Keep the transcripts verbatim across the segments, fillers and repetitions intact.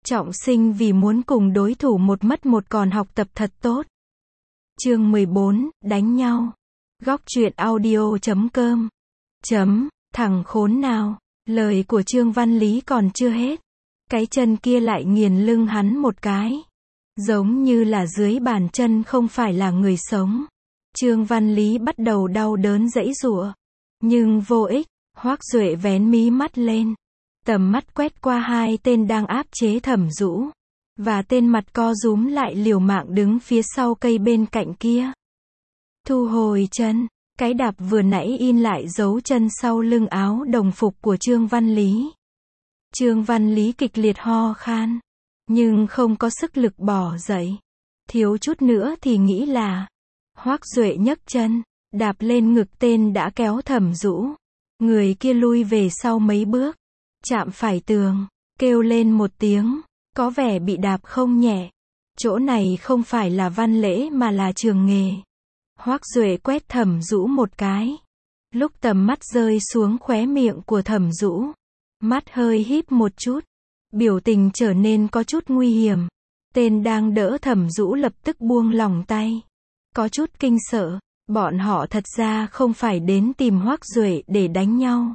Trọng sinh vì muốn cùng đối thủ một mất một còn học tập thật tốt. Chương mười bốn, đánh nhau. Góc truyện audio chấm com. Chấm, thằng khốn nào. Lời của Trương Văn Lý còn chưa hết. Cái chân kia lại nghiền lưng hắn một cái. Giống như là dưới bàn chân không phải là người sống. Trương Văn Lý bắt đầu đau đớn giãy giụa. Nhưng vô ích, Hoắc Duệ vén mí mắt lên. Tầm mắt quét qua hai tên đang áp chế Thẩm Dũ. Và tên mặt co rúm lại liều mạng đứng phía sau cây bên cạnh kia. Thu hồi chân, cái đạp vừa nãy in lại dấu chân sau lưng áo đồng phục của Trương Văn Lý. Trương Văn Lý kịch liệt ho khan, nhưng không có sức lực bỏ dậy. Thiếu chút nữa thì nghĩ là Hoắc Duệ nhấc chân, đạp lên ngực tên đã kéo Thẩm Dũ. Người kia lui về sau mấy bước, chạm phải tường, kêu lên một tiếng, có vẻ bị đạp không nhẹ. Chỗ này không phải là văn lễ mà là trường nghề. Hoắc Duệ quét Thẩm Dũ một cái. Lúc tầm mắt rơi xuống khóe miệng của Thẩm Dũ, mắt hơi híp một chút, biểu tình trở nên có chút nguy hiểm. Tên đang đỡ Thẩm Dũ lập tức buông lỏng tay, có chút kinh sợ. Bọn họ thật ra không phải đến tìm Hoắc Duệ để đánh nhau.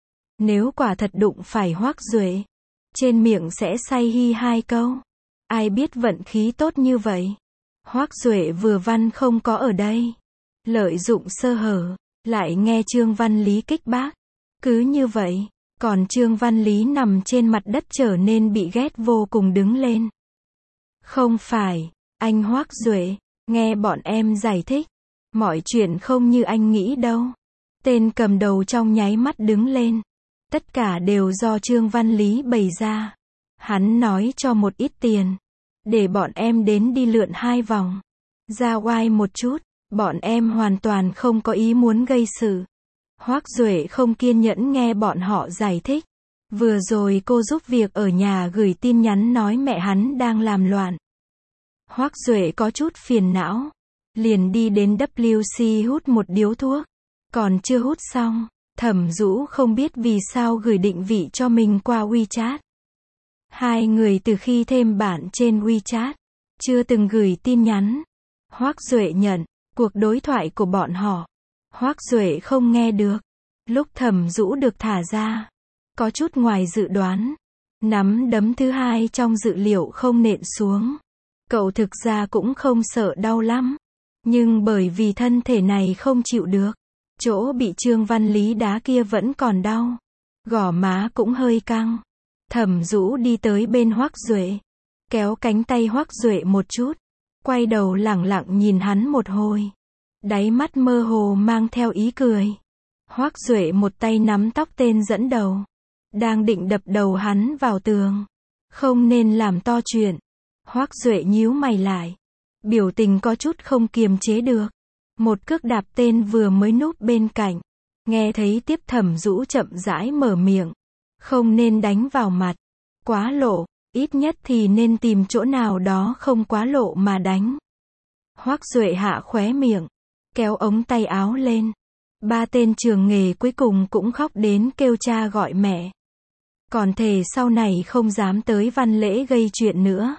Nếu quả thật đụng phải Hoắc Duệ, trên miệng sẽ say hi hai câu. Ai biết vận khí tốt như vậy. Hoắc Duệ vừa văn không có ở đây, lợi dụng sơ hở, lại nghe Trương Văn Lý kích bác. Cứ như vậy, còn Trương Văn Lý nằm trên mặt đất trở nên bị ghét vô cùng đứng lên. Không phải, anh Hoắc Duệ, nghe bọn em giải thích. Mọi chuyện không như anh nghĩ đâu. Tên cầm đầu trong nháy mắt đứng lên. Tất cả đều do Trương Văn Lý bày ra. Hắn nói cho một ít tiền, để bọn em đến đi lượn hai vòng. Ra oai một chút, bọn em hoàn toàn không có ý muốn gây sự. Hoắc Duệ không kiên nhẫn nghe bọn họ giải thích. Vừa rồi cô giúp việc ở nhà gửi tin nhắn nói mẹ hắn đang làm loạn. Hoắc Duệ có chút phiền não, liền đi đến W C hút một điếu thuốc. Còn chưa hút xong, Thẩm Dũ không biết vì sao gửi định vị cho mình qua WeChat. Hai người từ khi thêm bạn trên WeChat, chưa từng gửi tin nhắn. Hoắc Duệ nhận cuộc đối thoại của bọn họ. Hoắc Duệ không nghe được. Lúc Thẩm Dũ được thả ra, có chút ngoài dự đoán. Nắm đấm thứ hai trong dự liệu không nện xuống. Cậu thực ra cũng không sợ đau lắm. Nhưng bởi vì thân thể này không chịu được, chỗ bị Trương Văn Lý đá kia vẫn còn đau. Gò má cũng hơi căng. Thẩm Dũ đi tới bên Hoắc Duệ, kéo cánh tay Hoắc Duệ một chút, quay đầu lẳng lặng nhìn hắn một hồi. Đáy mắt mơ hồ mang theo ý cười. Hoắc Duệ một tay nắm tóc tên dẫn đầu, đang định đập đầu hắn vào tường. Không nên làm to chuyện. Hoắc Duệ nhíu mày lại, biểu tình có chút không kiềm chế được. Một cước đạp tên vừa mới núp bên cạnh. Nghe thấy tiếp Thẩm Dũ chậm rãi mở miệng. Không nên đánh vào mặt. Quá lộ, ít nhất thì nên tìm chỗ nào đó không quá lộ mà đánh. Hoắc Duệ hạ khóe miệng, kéo ống tay áo lên. Ba tên trường nghề cuối cùng cũng khóc đến kêu cha gọi mẹ. Còn thề sau này không dám tới văn lễ gây chuyện nữa.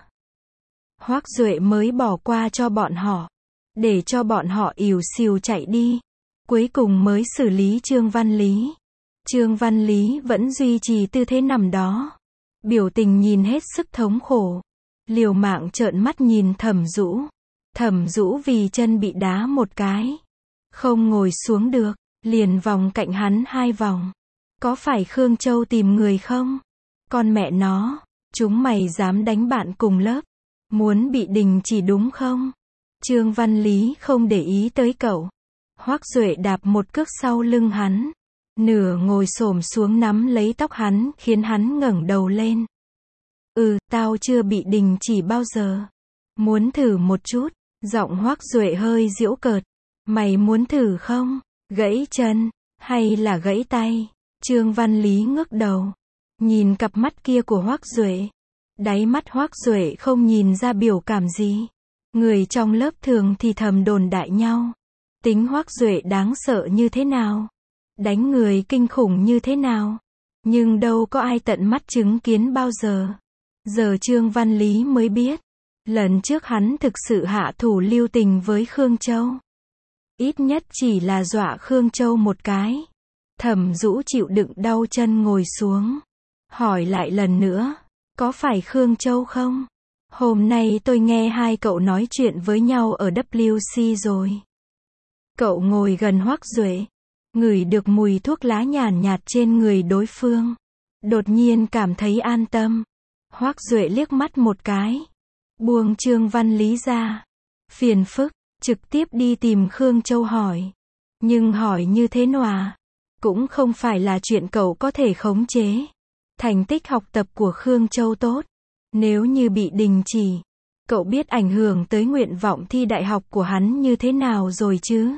Hoắc Duệ mới bỏ qua cho bọn họ, để cho bọn họ ỉu xìu chạy đi. Cuối cùng mới xử lý Trương Văn Lý. Trương Văn Lý vẫn duy trì tư thế nằm đó, biểu tình nhìn hết sức thống khổ, liều mạng trợn mắt nhìn Thẩm Dũ. Thẩm Dũ vì chân bị đá một cái, không ngồi xuống được, liền vòng cạnh hắn hai vòng. Có phải Khương Châu tìm người không? Con mẹ nó, chúng mày dám đánh bạn cùng lớp, muốn bị đình chỉ đúng không? Trương Văn Lý không để ý tới cậu. Hoắc Duệ đạp một cước sau lưng hắn, nửa ngồi xổm xuống nắm lấy tóc hắn khiến hắn ngẩng đầu lên. Ừ, tao chưa bị đình chỉ bao giờ. Muốn thử một chút? Giọng Hoắc Duệ hơi giễu cợt. Mày muốn thử không? Gãy chân, hay là gãy tay? Trương Văn Lý ngước đầu, nhìn cặp mắt kia của Hoắc Duệ. Đáy mắt Hoắc Duệ không nhìn ra biểu cảm gì. Người trong lớp thường thì thầm đồn đại nhau. Tính Hoắc Duệ đáng sợ như thế nào? Đánh người kinh khủng như thế nào? Nhưng đâu có ai tận mắt chứng kiến bao giờ. Giờ Trương Văn Lý mới biết, lần trước hắn thực sự hạ thủ lưu tình với Khương Châu. Ít nhất chỉ là dọa Khương Châu một cái. Thẩm Dũ chịu đựng đau chân ngồi xuống. Hỏi lại lần nữa, có phải Khương Châu không? Hôm nay tôi nghe hai cậu nói chuyện với nhau ở W C rồi. Cậu ngồi gần Hoắc Duệ, ngửi được mùi thuốc lá nhàn nhạt trên người đối phương. Đột nhiên cảm thấy an tâm. Hoắc Duệ liếc mắt một cái, buông Trương Văn Lý ra. Phiền phức, trực tiếp đi tìm Khương Châu hỏi. Nhưng hỏi như thế nào? Cũng không phải là chuyện cậu có thể khống chế. Thành tích học tập của Khương Châu tốt. Nếu như bị đình chỉ, cậu biết ảnh hưởng tới nguyện vọng thi đại học của hắn như thế nào rồi chứ?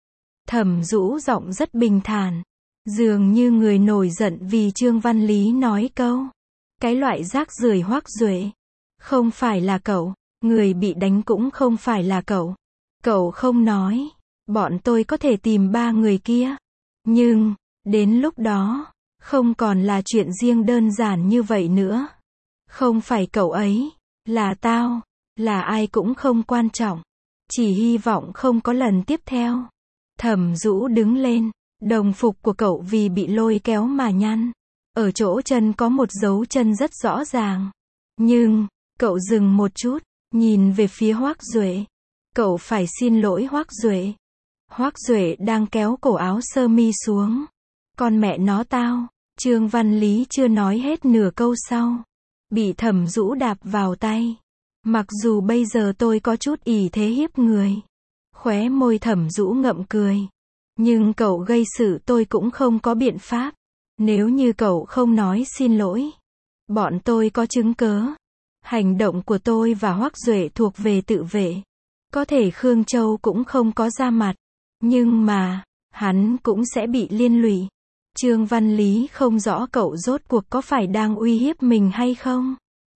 Thẩm Dũ giọng rất bình thản, dường như người nổi giận vì Trương Văn Lý nói câu. Cái loại rác rưởi Hoắc Duệ. Không phải là cậu, người bị đánh cũng không phải là cậu. Cậu không nói, bọn tôi có thể tìm ba người kia. Nhưng, đến lúc đó, không còn là chuyện riêng đơn giản như vậy nữa. Không phải cậu ấy, là tao, là ai cũng không quan trọng. Chỉ hy vọng không có lần tiếp theo. Thẩm Dũ đứng lên, đồng phục của cậu vì bị lôi kéo mà nhăn. Ở chỗ chân có một dấu chân rất rõ ràng. Nhưng, cậu dừng một chút, nhìn về phía Hoắc Duệ. Cậu phải xin lỗi Hoắc Duệ. Hoắc Duệ đang kéo cổ áo sơ mi xuống. Con mẹ nó tao. Trương Văn Lý chưa nói hết nửa câu sau, bị Thẩm Dũ đạp vào tay. Mặc dù bây giờ tôi có chút ỷ thế hiếp người. Khóe môi Thẩm Dũ ngậm cười. Nhưng cậu gây sự tôi cũng không có biện pháp. Nếu như cậu không nói xin lỗi, bọn tôi có chứng cớ. Hành động của tôi và Hoắc Duệ thuộc về tự vệ. Có thể Khương Châu cũng không có ra mặt. Nhưng mà, hắn cũng sẽ bị liên lụy. Trương Văn Lý không rõ cậu rốt cuộc có phải đang uy hiếp mình hay không.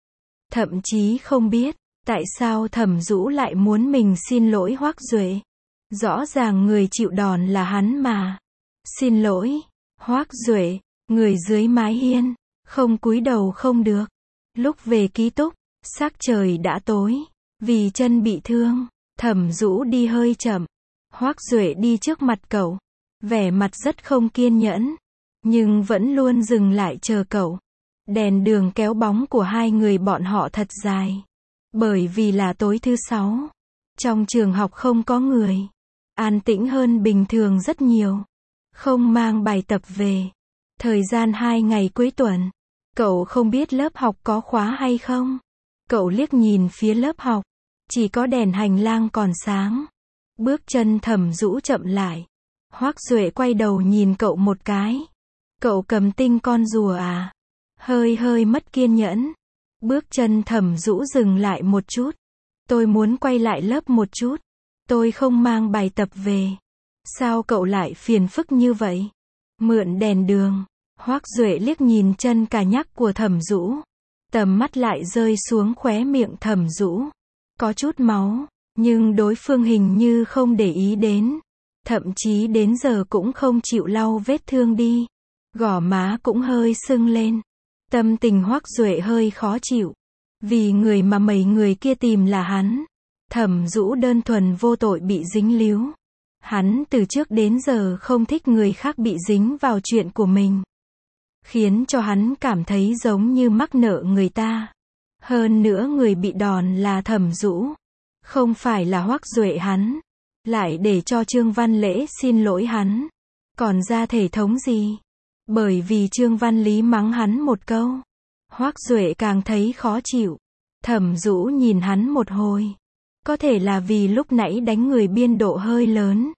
Thậm chí không biết, tại sao Thẩm Dũ lại muốn mình xin lỗi Hoắc Duệ. Rõ ràng người chịu đòn là hắn mà. Xin lỗi, Hoắc Duệ, người dưới mái hiên, không cúi đầu không được. Lúc về ký túc, sắc trời đã tối. Vì chân bị thương, Thẩm Dũ đi hơi chậm. Hoắc Duệ đi trước mặt cậu, vẻ mặt rất không kiên nhẫn, nhưng vẫn luôn dừng lại chờ cậu. Đèn đường kéo bóng của hai người bọn họ thật dài. Bởi vì là tối thứ sáu, trong trường học không có người, an tĩnh hơn bình thường rất nhiều. Không mang bài tập về. Thời gian hai ngày cuối tuần, cậu không biết lớp học có khóa hay không. Cậu liếc nhìn phía lớp học, chỉ có đèn hành lang còn sáng. Bước chân Thẩm Dũ chậm lại. Hoắc Duệ quay đầu nhìn cậu một cái. Cậu cầm tinh con rùa à? Hơi hơi mất kiên nhẫn. Bước chân Thẩm Dũ dừng lại một chút. Tôi muốn quay lại lớp một chút. Tôi không mang bài tập về. Sao cậu lại phiền phức như vậy? Mượn đèn đường. Hoắc Duệ liếc nhìn chân cà nhắc của Thẩm Dũ. Tầm mắt lại rơi xuống khóe miệng Thẩm Dũ. Có chút máu, nhưng đối phương hình như không để ý đến. Thậm chí đến giờ cũng không chịu lau vết thương đi. Gò má cũng hơi sưng lên. Tâm tình Hoắc Duệ hơi khó chịu. Vì người mà mấy người kia tìm là hắn. Thẩm Dũ đơn thuần vô tội bị dính líu. Hắn từ trước đến giờ không thích người khác bị dính vào chuyện của mình. Khiến cho hắn cảm thấy giống như mắc nợ người ta. Hơn nữa người bị đòn là Thẩm Dũ. Không phải là Hoắc Duệ hắn. Lại để cho Trương Văn Lễ xin lỗi hắn. Còn ra thể thống gì? Bởi vì Trương Văn Lý mắng hắn một câu. Hoắc Duệ càng thấy khó chịu. Thẩm Dũ nhìn hắn một hồi. Có thể là vì lúc nãy đánh người biên độ hơi lớn.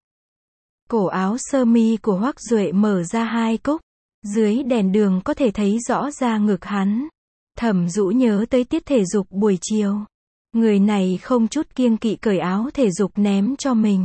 Cổ áo sơ mi của Hoắc Duệ mở ra hai cúc. Dưới đèn đường có thể thấy rõ ra ngực hắn. Thẩm Dũ nhớ tới tiết thể dục buổi chiều. Người này không chút kiêng kỵ cởi áo thể dục ném cho mình.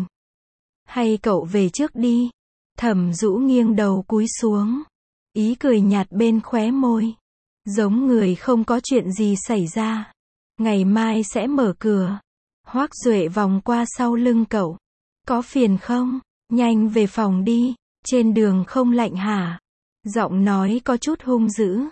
Hay cậu về trước đi. Thẩm Dũ nghiêng đầu cúi xuống. Ý cười nhạt bên khóe môi. Giống người không có chuyện gì xảy ra. Ngày mai sẽ mở cửa. Hoắc Duệ vòng qua sau lưng cậu. Có phiền không? Nhanh về phòng đi. Trên đường không lạnh hả? Giọng nói có chút hung dữ.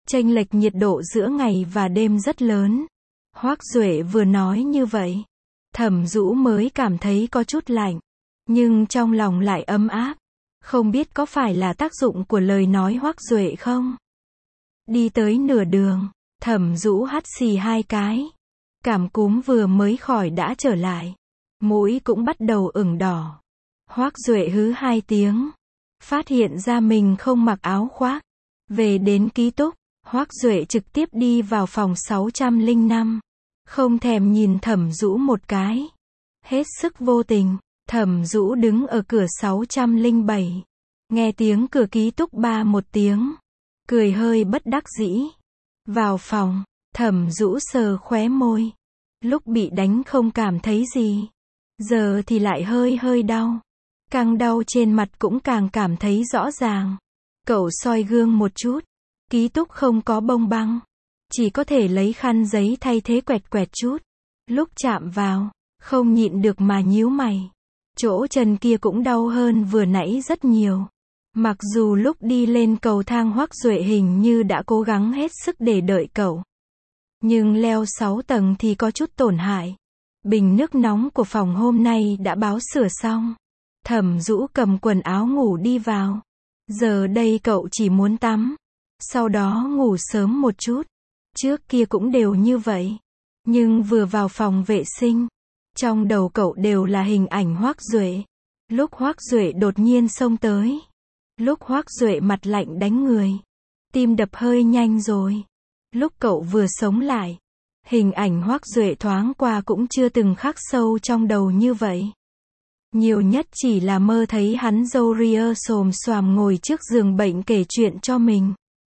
Chênh lệch nhiệt độ giữa ngày và đêm rất lớn. Hoắc Duệ vừa nói như vậy, Thẩm Dũ mới cảm thấy có chút lạnh, nhưng trong lòng lại ấm áp. Không biết có phải là tác dụng của lời nói Hoắc Duệ không? Đi tới nửa đường, Thẩm Dũ hắt xì hai cái. Cảm cúm vừa mới khỏi đã trở lại. Mũi cũng bắt đầu ửng đỏ. Hoắc Duệ hứ hai tiếng. Phát hiện ra mình không mặc áo khoác. Về đến ký túc, Hoắc Duệ trực tiếp đi vào phòng sáu trăm lẻ năm. Không thèm nhìn Thẩm Dũ một cái. Hết sức vô tình, Thẩm Dũ đứng ở cửa sáu trăm lẻ bảy. Nghe tiếng cửa ký túc ba một tiếng. Cười hơi bất đắc dĩ. Vào phòng, Thẩm Dũ sờ khóe môi. Lúc bị đánh không cảm thấy gì. Giờ thì lại hơi hơi đau. Càng đau trên mặt cũng càng cảm thấy rõ ràng. Cậu soi gương một chút. Ký túc không có bông băng. Chỉ có thể lấy khăn giấy thay thế quẹt quẹt chút. Lúc chạm vào, không nhịn được mà nhíu mày. Chỗ chân kia cũng đau hơn vừa nãy rất nhiều. Mặc dù lúc đi lên cầu thang Hoắc Duệ hình như đã cố gắng hết sức để đợi cậu. Nhưng leo sáu tầng thì có chút tổn hại. Bình nước nóng của phòng hôm nay đã báo sửa xong. Thẩm Dũ cầm quần áo ngủ đi vào. Giờ đây cậu chỉ muốn tắm. Sau đó ngủ sớm một chút. Trước kia cũng đều như vậy. Nhưng vừa vào phòng vệ sinh, trong đầu cậu đều là hình ảnh Hoắc Duệ. Lúc Hoắc Duệ đột nhiên xông tới. Lúc Hoắc Duệ mặt lạnh đánh người. Tim đập hơi nhanh rồi. Lúc cậu vừa sống lại. Hình ảnh Hoắc Duệ thoáng qua cũng chưa từng khắc sâu trong đầu như vậy. Nhiều nhất chỉ là mơ thấy hắn râu ria xồm xoàm ngồi trước giường bệnh kể chuyện cho mình.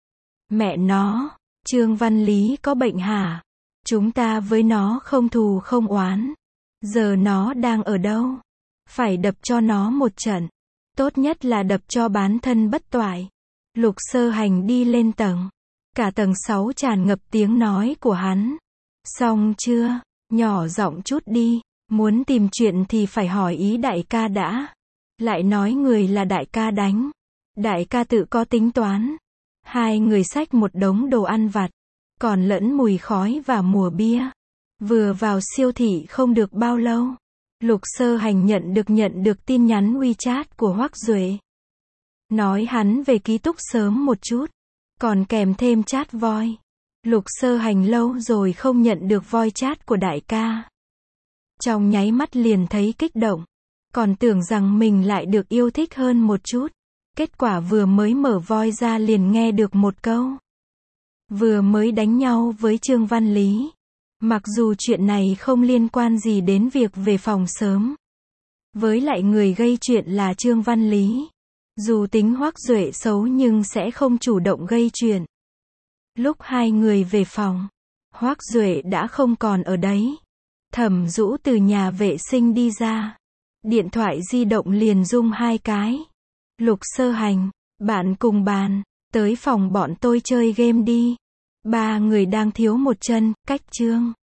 Mẹ nó, Trương Văn Lý có bệnh hả? Chúng ta với nó không thù không oán. Giờ nó đang ở đâu? Phải đập cho nó một trận. Tốt nhất là đập cho bán thân bất toại. Lục Sơ Hành đi lên tầng. Cả tầng sáu tràn ngập tiếng nói của hắn. Xong chưa? Nhỏ giọng chút đi. Muốn tìm chuyện thì phải hỏi ý đại ca đã. Lại nói người là đại ca đánh. Đại ca tự có tính toán. Hai người xách một đống đồ ăn vặt. Còn lẫn mùi khói và mùa bia. Vừa vào siêu thị không được bao lâu. Lục Sơ Hành nhận được nhận được tin nhắn WeChat của Hoắc Duệ. Nói hắn về ký túc sớm một chút. Còn kèm thêm chat voi. Lục Sơ Hành lâu rồi không nhận được voi chat của đại ca. Trong nháy mắt liền thấy kích động. Còn tưởng rằng mình lại được yêu thích hơn một chút. Kết quả vừa mới mở voi ra liền nghe được một câu. Vừa mới đánh nhau với Trương Văn Lý. Mặc dù chuyện này không liên quan gì đến việc về phòng sớm. Với lại người gây chuyện là Trương Văn Lý. Dù tính Hoắc Duệ xấu nhưng sẽ không chủ động gây chuyện. Lúc hai người về phòng, Hoắc Duệ đã không còn ở đấy. Thẩm Dũ từ nhà vệ sinh đi ra. Điện thoại di động liền rung hai cái. Lục Sơ Hành, bạn cùng bàn, tới phòng bọn tôi chơi game đi. Ba người đang thiếu một chân, cách Trương